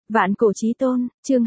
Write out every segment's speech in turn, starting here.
Vạn cổ chí tôn, chương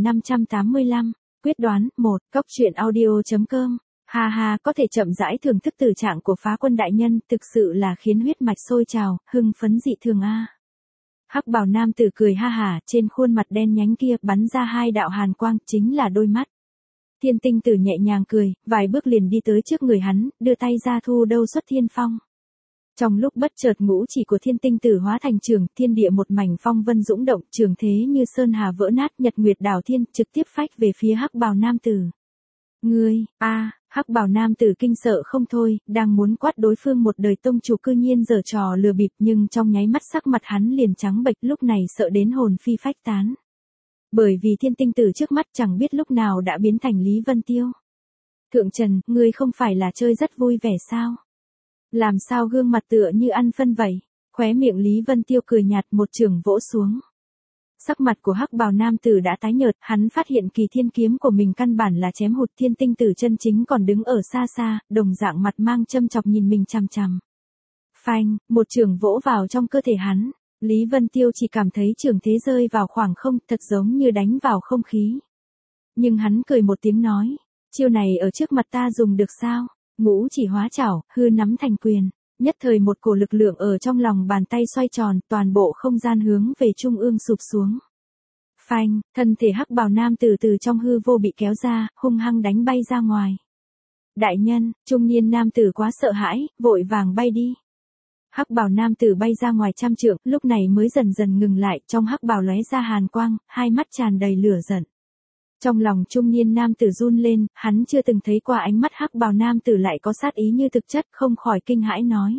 2585, quyết đoán, 1, Cóc truyện audio.com. Ha ha, có thể chậm rãi thưởng thức tử trạng của Phá Quân đại nhân, thực sự là khiến huyết mạch sôi trào, hưng phấn dị thường a. Hắc bào nam tử cười ha hả, trên khuôn mặt đen nhánh kia bắn ra hai đạo hàn quang, chính là đôi mắt. Thiên tinh tử nhẹ nhàng cười, vài bước liền đi tới trước người hắn, đưa tay ra thu đâu xuất thiên phong. Trong lúc bất chợt ngũ chỉ của thiên tinh tử hóa thành trường, thiên địa một mảnh phong vân dũng động, trường thế như sơn hà vỡ nát, nhật nguyệt đảo thiên, trực tiếp phách về phía hắc bào nam tử. Ngươi, hắc bào nam tử kinh sợ không thôi, đang muốn quát đối phương một đời tông chủ cư nhiên giở trò lừa bịp, nhưng trong nháy mắt sắc mặt hắn liền trắng bệch, lúc này sợ đến hồn phi phách tán. Bởi vì thiên tinh tử trước mắt chẳng biết lúc nào đã biến thành Lý Vân Tiêu. Thượng Trần, ngươi không phải là chơi rất vui vẻ sao? Làm sao gương mặt tựa như ăn phân vậy? Khóe miệng Lý Vân Tiêu cười nhạt, một chưởng vỗ xuống. Sắc mặt của hắc bào nam tử đã tái nhợt, hắn phát hiện kỳ thiên kiếm của mình căn bản là chém hụt, thiên tinh tử chân chính còn đứng ở xa xa, đồng dạng mặt mang châm chọc nhìn mình chằm chằm. Phanh, một chưởng vỗ vào trong cơ thể hắn. Lý Vân Tiêu chỉ cảm thấy chưởng thế rơi vào khoảng không, thật giống như đánh vào không khí. Nhưng hắn cười một tiếng nói, chiêu này ở trước mặt ta dùng được sao? Ngũ chỉ hóa chảo, hư nắm thành quyền, nhất thời một cổ lực lượng ở trong lòng bàn tay xoay tròn, toàn bộ không gian hướng về trung ương sụp xuống. Phanh, thân thể hắc bào nam từ từ trong hư vô bị kéo ra, hung hăng đánh bay ra ngoài. Đại nhân, trung niên nam tử quá sợ hãi, vội vàng bay đi. Hắc bào nam tử bay ra ngoài trăm trượng, lúc này mới dần dần ngừng lại, trong hắc bào lóe ra hàn quang, hai mắt tràn đầy lửa giận. Trong lòng trung niên nam tử run lên, hắn chưa từng thấy qua ánh mắt hắc bào nam tử lại có sát ý như thực chất, không khỏi kinh hãi nói.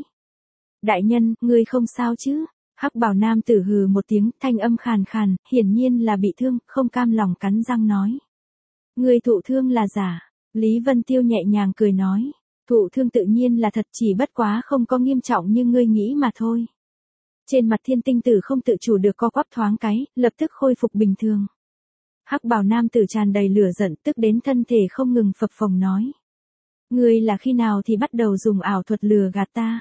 Đại nhân, ngươi không sao chứ? Hắc bào nam tử hừ một tiếng, thanh âm khàn khàn, hiển nhiên là bị thương, không cam lòng cắn răng nói. Ngươi thụ thương là giả. Lý Vân Tiêu nhẹ nhàng cười nói. Thụ thương tự nhiên là thật, chỉ bất quá không có nghiêm trọng như ngươi nghĩ mà thôi. Trên mặt thiên tinh tử không tự chủ được co quắp thoáng cái, lập tức khôi phục bình thường. Hắc bào nam tử tràn đầy lửa giận, tức đến thân thể không ngừng phập phồng nói. Ngươi là khi nào thì bắt đầu dùng ảo thuật lừa gạt ta?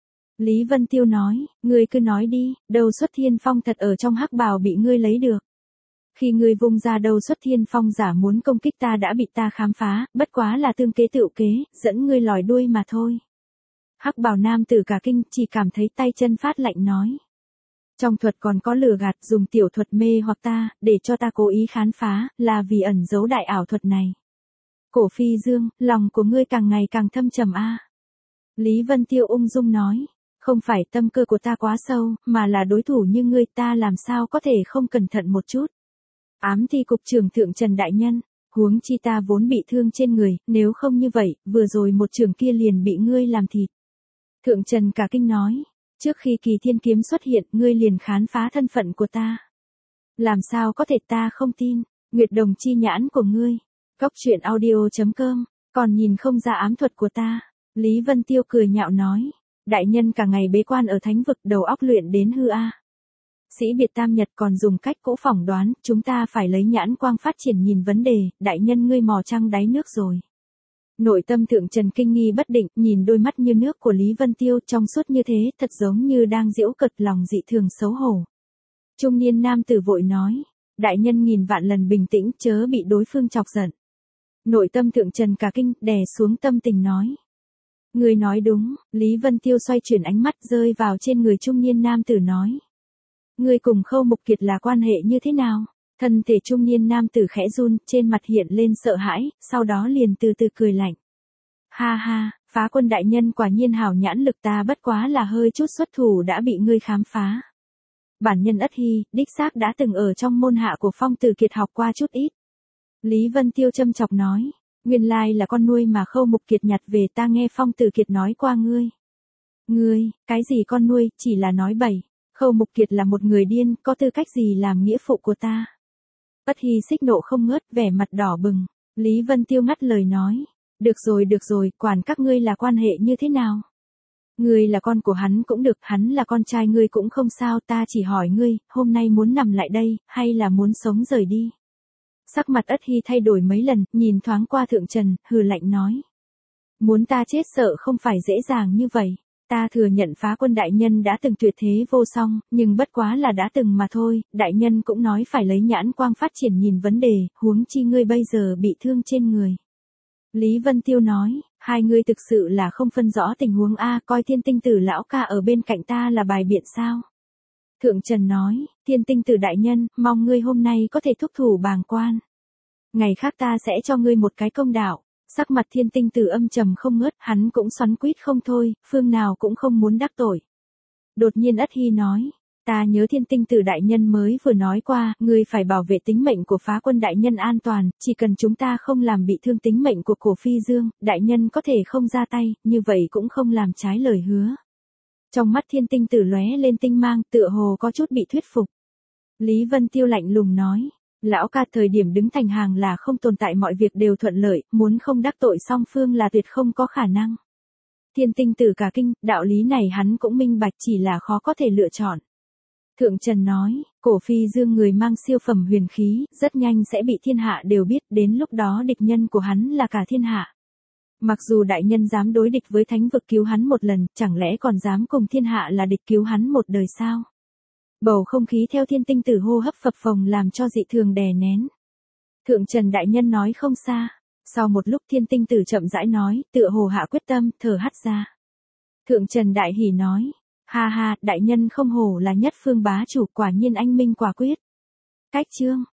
Lý Vân Tiêu nói, ngươi cứ nói đi, đầu xuất thiên phong thật ở trong hắc bào bị ngươi lấy được. Khi ngươi vung ra đầu xuất thiên phong giả muốn công kích ta đã bị ta khám phá, bất quá là tương kế tựu kế, dẫn ngươi lòi đuôi mà thôi. Hắc bào nam tử cả kinh, chỉ cảm thấy tay chân phát lạnh nói. Trong thuật còn có lừa gạt, dùng tiểu thuật mê hoặc ta, để cho ta cố ý khám phá, là vì ẩn giấu đại ảo thuật này. Cổ Phi Dương, lòng của ngươi càng ngày càng thâm trầm a. Lý Vân Tiêu ung dung nói, không phải tâm cơ của ta quá sâu, mà là đối thủ như ngươi, ta làm sao có thể không cẩn thận một chút. Ám thi cục trưởng Thượng Trần đại nhân, huống chi ta vốn bị thương trên người, nếu không như vậy, vừa rồi một trường kia liền bị ngươi làm thịt. Thượng Trần cả kinh nói. Trước khi kỳ thiên kiếm xuất hiện, ngươi liền khám phá thân phận của ta. Làm sao có thể ta không tin, Nguyệt Đồng chi nhãn của ngươi. Cóc truyện audio.com, còn nhìn không ra ám thuật của ta. Lý Vân Tiêu cười nhạo nói. Đại nhân cả ngày bế quan ở thánh vực, đầu óc luyện đến hư a. Sĩ biệt tam nhật còn dùng cách cũ phỏng đoán, chúng ta phải lấy nhãn quang phát triển nhìn vấn đề, đại nhân ngươi mò trăng đáy nước rồi. Nội tâm Thượng Trần kinh nghi bất định, nhìn đôi mắt như nước của Lý Vân Tiêu trong suốt như thế, thật giống như đang giễu cợt, lòng dị thường xấu hổ. Trung niên nam tử vội nói, đại nhân nghìn vạn lần bình tĩnh, chớ bị đối phương chọc giận. Nội tâm Thượng Trần cả kinh, đè xuống tâm tình nói. Người nói đúng, Lý Vân Tiêu xoay chuyển ánh mắt rơi vào trên người trung niên nam tử nói. Người cùng Khâu Mục Kiệt là quan hệ như thế nào? Thân thể trung niên nam tử khẽ run, trên mặt hiện lên sợ hãi, sau đó liền từ từ cười lạnh. Ha ha, Phá Quân đại nhân quả nhiên hảo nhãn lực, ta bất quá là hơi chút xuất thủ đã bị ngươi khám phá. Bản nhân Ất Hy, đích xác đã từng ở trong môn hạ của Phong Tử Kiệt học qua chút ít. Lý Vân Tiêu châm chọc nói, nguyên lai là con nuôi mà Khâu Mục Kiệt nhặt về, ta nghe Phong Tử Kiệt nói qua ngươi. Ngươi, cái gì con nuôi, chỉ là nói bậy. Khâu Mục Kiệt là một người điên, có tư cách gì làm nghĩa phụ của ta? Ất Hy xích nộ không ngớt, vẻ mặt đỏ bừng. Lý Vân Tiêu ngắt lời nói. Được rồi, quản các ngươi là quan hệ như thế nào? Ngươi là con của hắn cũng được, hắn là con trai ngươi cũng không sao, ta chỉ hỏi ngươi, hôm nay muốn nằm lại đây, hay là muốn sống rời đi? Sắc mặt Ất Hy thay đổi mấy lần, nhìn thoáng qua Thượng Trần, hừ lạnh nói. Muốn ta chết sợ không phải dễ dàng như vậy. Ta thừa nhận phá quân đại nhân đã từng tuyệt thế vô song, nhưng bất quá là đã từng mà thôi, đại nhân cũng nói phải lấy nhãn quang phát triển nhìn vấn đề, huống chi ngươi bây giờ bị thương trên người. Lý Vân Tiêu nói, hai ngươi thực sự là không phân rõ tình huống a, coi Thiên Tinh Tử lão ca ở bên cạnh ta là bài biện sao? Thượng Trần nói, Thiên Tinh Tử đại nhân, mong ngươi hôm nay có thể thúc thủ bàng quan. Ngày khác ta sẽ cho ngươi một cái công đạo. Sắc mặt Thiên Tinh Tử âm trầm không ngớt, hắn cũng xoắn quýt không thôi, phương nào cũng không muốn đắc tội. Đột nhiên Ất Hy nói, ta nhớ Thiên Tinh Tử đại nhân mới vừa nói qua, ngươi phải bảo vệ tính mệnh của phá quân đại nhân an toàn, chỉ cần chúng ta không làm bị thương tính mệnh của Cổ Phi Dương, đại nhân có thể không ra tay, như vậy cũng không làm trái lời hứa. Trong mắt Thiên Tinh Tử lóe lên tinh mang, tựa hồ có chút bị thuyết phục. Lý Vân Tiêu lạnh lùng nói, lão ca thời điểm đứng thành hàng là không tồn tại mọi việc đều thuận lợi, muốn không đắc tội song phương là tuyệt không có khả năng. Thiên Tinh Tử cả kinh, đạo lý này hắn cũng minh bạch, chỉ là khó có thể lựa chọn. Thượng Trần nói, Cổ Phi Dương người mang siêu phẩm huyền khí, rất nhanh sẽ bị thiên hạ đều biết, đến lúc đó địch nhân của hắn là cả thiên hạ. Mặc dù đại nhân dám đối địch với thánh vực cứu hắn một lần, chẳng lẽ còn dám cùng thiên hạ là địch cứu hắn một đời sao? Bầu không khí theo Thiên Tinh Tử hô hấp phập phồng làm cho dị thường đè nén. Thượng Trần đại nhân nói không xa. Sau một lúc Thiên Tinh Tử chậm rãi nói, tựa hồ hạ quyết tâm, thở hắt ra. Thượng Trần đại hỉ nói, ha ha, đại nhân không hổ là nhất phương bá chủ, quả nhiên anh minh quả quyết. Cách chương